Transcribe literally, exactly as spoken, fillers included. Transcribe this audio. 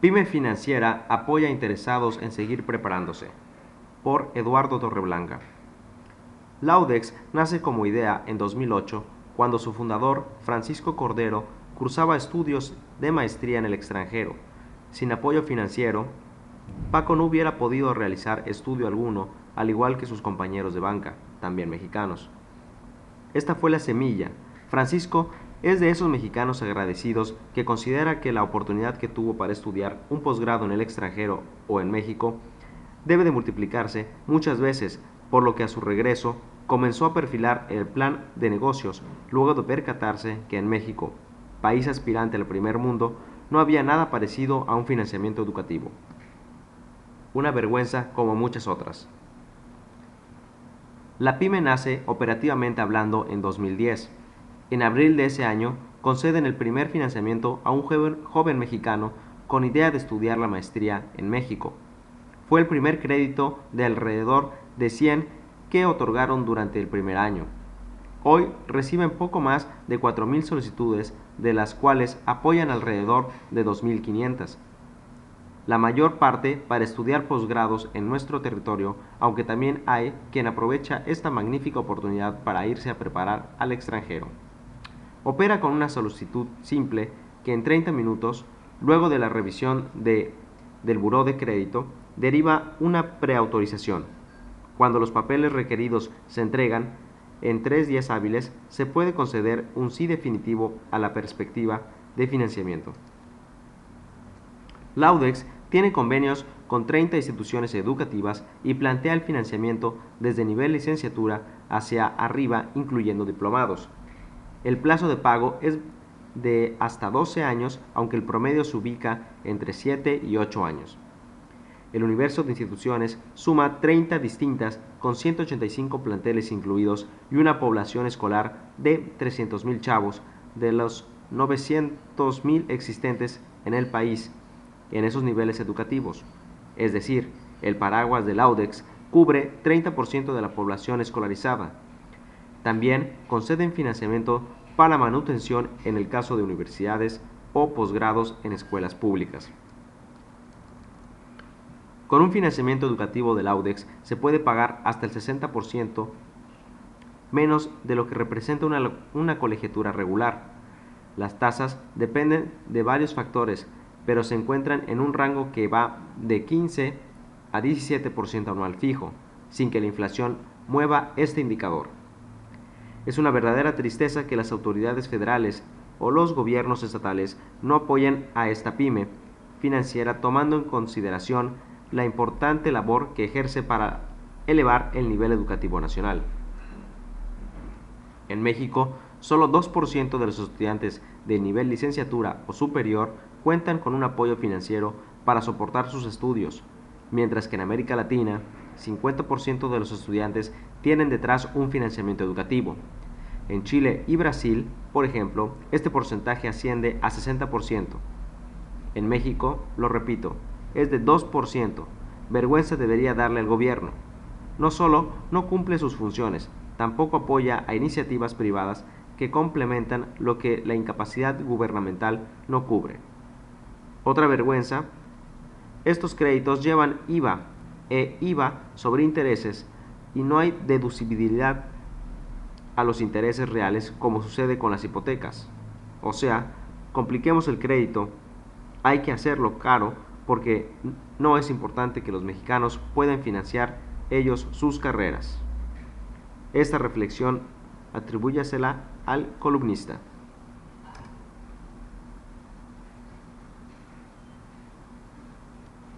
Pyme Financiera apoya a interesados en seguir preparándose. Por Eduardo Torreblanca. Laudex nace como idea en dos mil ocho, cuando su fundador, Francisco Cordero, cursaba estudios de maestría en el extranjero. Sin apoyo financiero, Paco no hubiera podido realizar estudio alguno, al igual que sus compañeros de banca, también mexicanos. Esta fue la semilla. Francisco es de esos mexicanos agradecidos que considera que la oportunidad que tuvo para estudiar un posgrado en el extranjero o en México debe de multiplicarse muchas veces, por lo que a su regreso comenzó a perfilar el plan de negocios, luego de percatarse que en México, país aspirante al primer mundo, no había nada parecido a un financiamiento educativo. Una vergüenza como muchas otras. La pyme nace operativamente hablando en dos mil diez. En abril de ese año conceden el primer financiamiento a un joven, joven mexicano con idea de estudiar la maestría en México. Fue el primer crédito de alrededor de cien que otorgaron durante el primer año. Hoy reciben poco más de cuatro mil solicitudes, de las cuales apoyan alrededor de dos mil quinientas. La mayor parte para estudiar posgrados en nuestro territorio, aunque también hay quien aprovecha esta magnífica oportunidad para irse a preparar al extranjero. Opera con una solicitud simple que en treinta minutos, luego de la revisión de, del buró de crédito, deriva una preautorización. Cuando los papeles requeridos se entregan, en tres días hábiles se puede conceder un sí definitivo a la perspectiva de financiamiento. Laudex tiene convenios con treinta instituciones educativas y plantea el financiamiento desde nivel licenciatura hacia arriba, incluyendo diplomados. El plazo de pago es de hasta doce años, aunque el promedio se ubica entre siete y ocho años. El universo de instituciones suma treinta distintas, con ciento ochenta y cinco planteles incluidos y una población escolar de trescientos mil chavos, de los novecientos mil existentes en el país en esos niveles educativos. Es decir, el paraguas de Laudex cubre treinta por ciento de la población escolarizada. También conceden financiamiento para manutención en el caso de universidades o posgrados en escuelas públicas. Con un financiamiento educativo de Laudex se puede pagar hasta el sesenta por ciento menos de lo que representa una, una colegiatura regular. Las tasas dependen de varios factores, pero se encuentran en un rango que va de quince a diecisiete por ciento anual fijo, sin que la inflación mueva este indicador. Es una verdadera tristeza que las autoridades federales o los gobiernos estatales no apoyen a esta pyme financiera, tomando en consideración la importante labor que ejerce para elevar el nivel educativo nacional. En México, solo dos por ciento de los estudiantes de nivel licenciatura o superior cuentan con un apoyo financiero para soportar sus estudios, mientras que en América Latina, cincuenta por ciento de los estudiantes tienen detrás un financiamiento educativo. En Chile y Brasil, por ejemplo, este porcentaje asciende a sesenta por ciento. En México, lo repito, es de dos por ciento. Vergüenza debería darle al gobierno. No solo no cumple sus funciones, tampoco apoya a iniciativas privadas que complementan lo que la incapacidad gubernamental no cubre. Otra vergüenza, estos créditos llevan I V A e I V A sobre intereses y no hay deducibilidad a los intereses reales como sucede con las hipotecas. O sea, compliquemos el crédito, hay que hacerlo caro porque no es importante que los mexicanos puedan financiar ellos sus carreras. Esta reflexión atribúyasela al columnista.